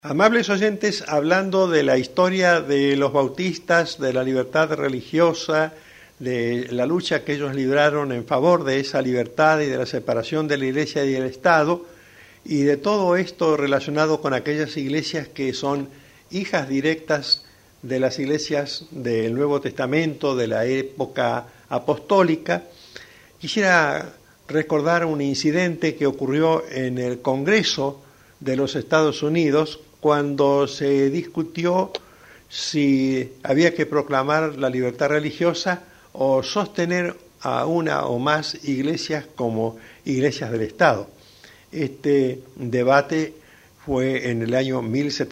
Amables oyentes, hablando de la historia de los bautistas, de la libertad religiosa, de la lucha que ellos libraron en favor de esa libertad y de la separación de la Iglesia y del Estado, y de todo esto relacionado con aquellas iglesias que son hijas directas de las iglesias del Nuevo Testamento, de la época apostólica, quisiera recordar un incidente que ocurrió en el Congreso de los Estados Unidos cuando se discutió si había que proclamar la libertad religiosa o sostener a una o más iglesias como iglesias del Estado. Este debate fue en el año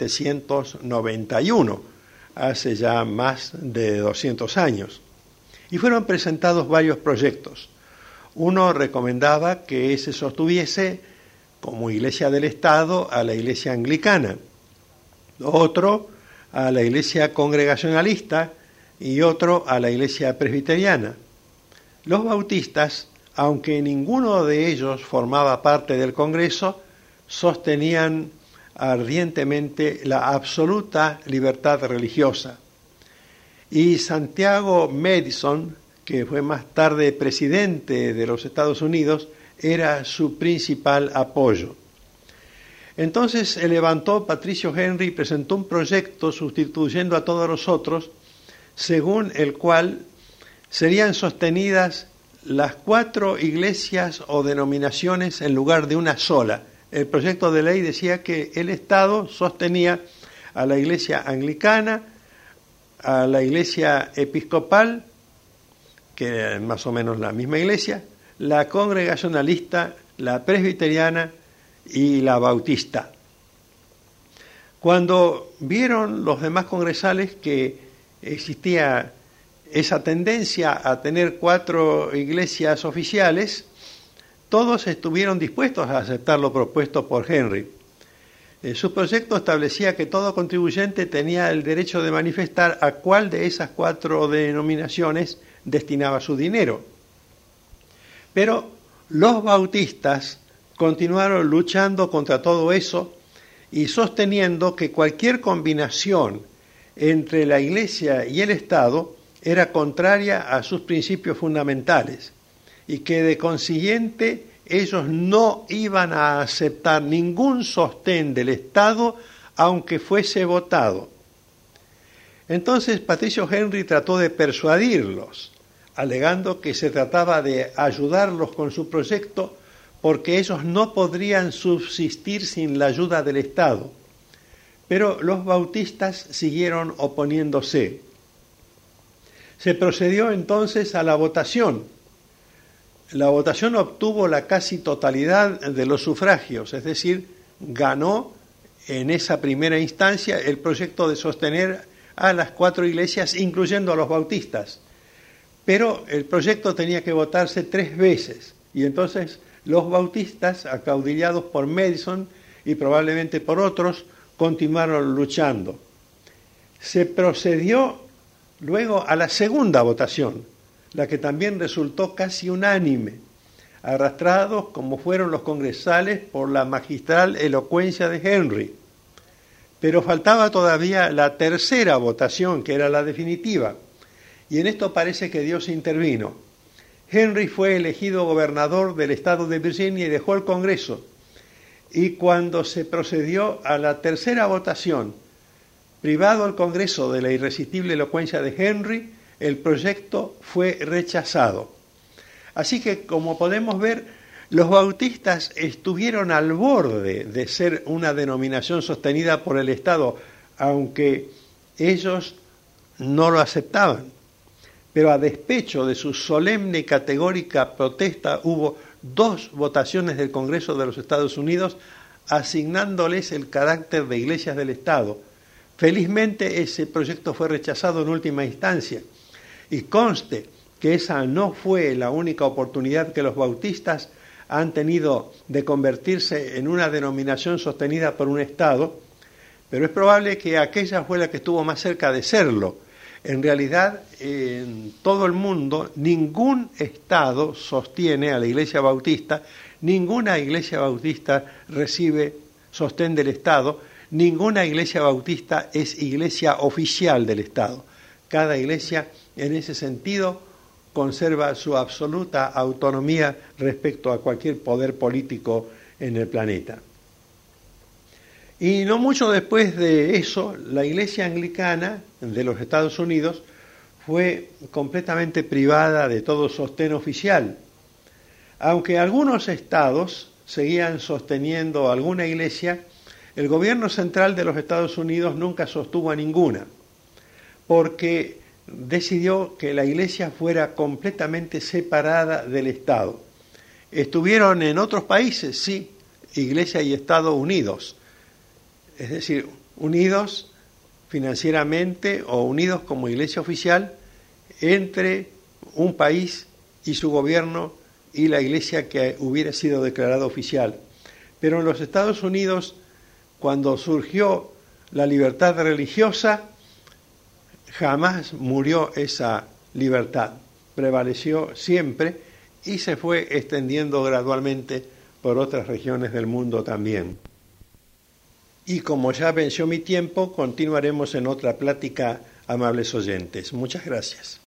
1791, hace ya más de 200 años, y fueron presentados varios proyectos. Uno recomendaba que se sostuviese como iglesia del Estado a la iglesia anglicana, otro a la iglesia congregacionalista y otro a la iglesia presbiteriana. Los bautistas, aunque ninguno de ellos formaba parte del Congreso, sostenían ardientemente la absoluta libertad religiosa. Y Santiago Madison, que fue más tarde presidente de los Estados Unidos, era su principal apoyo. Entonces se levantó Patricio Henry y presentó un proyecto sustituyendo a todos los otros, según el cual serían sostenidas las 4 iglesias o denominaciones en lugar de una sola. El proyecto de ley decía que el Estado sostenía a la iglesia anglicana, a la iglesia episcopal, que era más o menos la misma iglesia, la congregacionalista, la presbiteriana y la bautista. Cuando vieron los demás congresales que existía esa tendencia a tener 4 iglesias oficiales, todos estuvieron dispuestos a aceptar lo propuesto por Henry. Su proyecto establecía que todo contribuyente tenía el derecho de manifestar a cuál de esas 4 denominaciones destinaba su dinero. Pero los bautistas continuaron luchando contra todo eso y sosteniendo que cualquier combinación entre la Iglesia y el Estado era contraria a sus principios fundamentales y que de consiguiente ellos no iban a aceptar ningún sostén del Estado aunque fuese votado. Entonces Patricio Henry trató de persuadirlos, alegando que se trataba de ayudarlos con su proyecto porque ellos no podrían subsistir sin la ayuda del Estado. Pero los bautistas siguieron oponiéndose. Se procedió entonces a la votación. La votación obtuvo la casi totalidad de los sufragios, es decir, ganó en esa primera instancia el proyecto de sostener a las 4 iglesias, incluyendo a los bautistas. Pero el proyecto tenía que votarse 3 veces, y entonces los bautistas, acaudillados por Madison y probablemente por otros, continuaron luchando. Se procedió luego a la segunda votación, la que también resultó casi unánime, arrastrados como fueron los congresales por la magistral elocuencia de Henry. Pero faltaba todavía la tercera votación, que era la definitiva, y en esto parece que Dios intervino. Henry fue elegido gobernador del estado de Virginia y dejó el Congreso. Y cuando se procedió a la tercera votación, privado el Congreso de la irresistible elocuencia de Henry, el proyecto fue rechazado. Así que, como podemos ver, los bautistas estuvieron al borde de ser una denominación sostenida por el Estado, aunque ellos no lo aceptaban. Pero a despecho de su solemne y categórica protesta, hubo 2 votaciones del Congreso de los Estados Unidos asignándoles el carácter de iglesias del Estado. Felizmente ese proyecto fue rechazado en última instancia. Y conste que esa no fue la única oportunidad que los bautistas han tenido de convertirse en una denominación sostenida por un Estado, pero es probable que aquella fue la que estuvo más cerca de serlo. En realidad, en todo el mundo, ningún Estado sostiene a la Iglesia Bautista, ninguna Iglesia Bautista recibe sostén del Estado, Ninguna iglesia bautista es iglesia oficial del Estado. Cada iglesia, en ese sentido, conserva su absoluta autonomía respecto a cualquier poder político en el planeta. Y no mucho después de eso, la iglesia anglicana de los Estados Unidos fue completamente privada de todo sostén oficial. Aunque algunos estados seguían sosteniendo alguna iglesia, el gobierno central de los Estados Unidos nunca sostuvo a ninguna, porque decidió que la iglesia fuera completamente separada del Estado. Estuvieron en otros países, sí, iglesia y Estado unidos, es decir, unidos financieramente o unidos como iglesia oficial entre un país y su gobierno y la iglesia que hubiera sido declarada oficial. Pero en los Estados Unidos, cuando surgió la libertad religiosa, jamás murió esa libertad, prevaleció siempre y se fue extendiendo gradualmente por otras regiones del mundo también. Y como ya venció mi tiempo, continuaremos en otra plática, amables oyentes. Muchas gracias.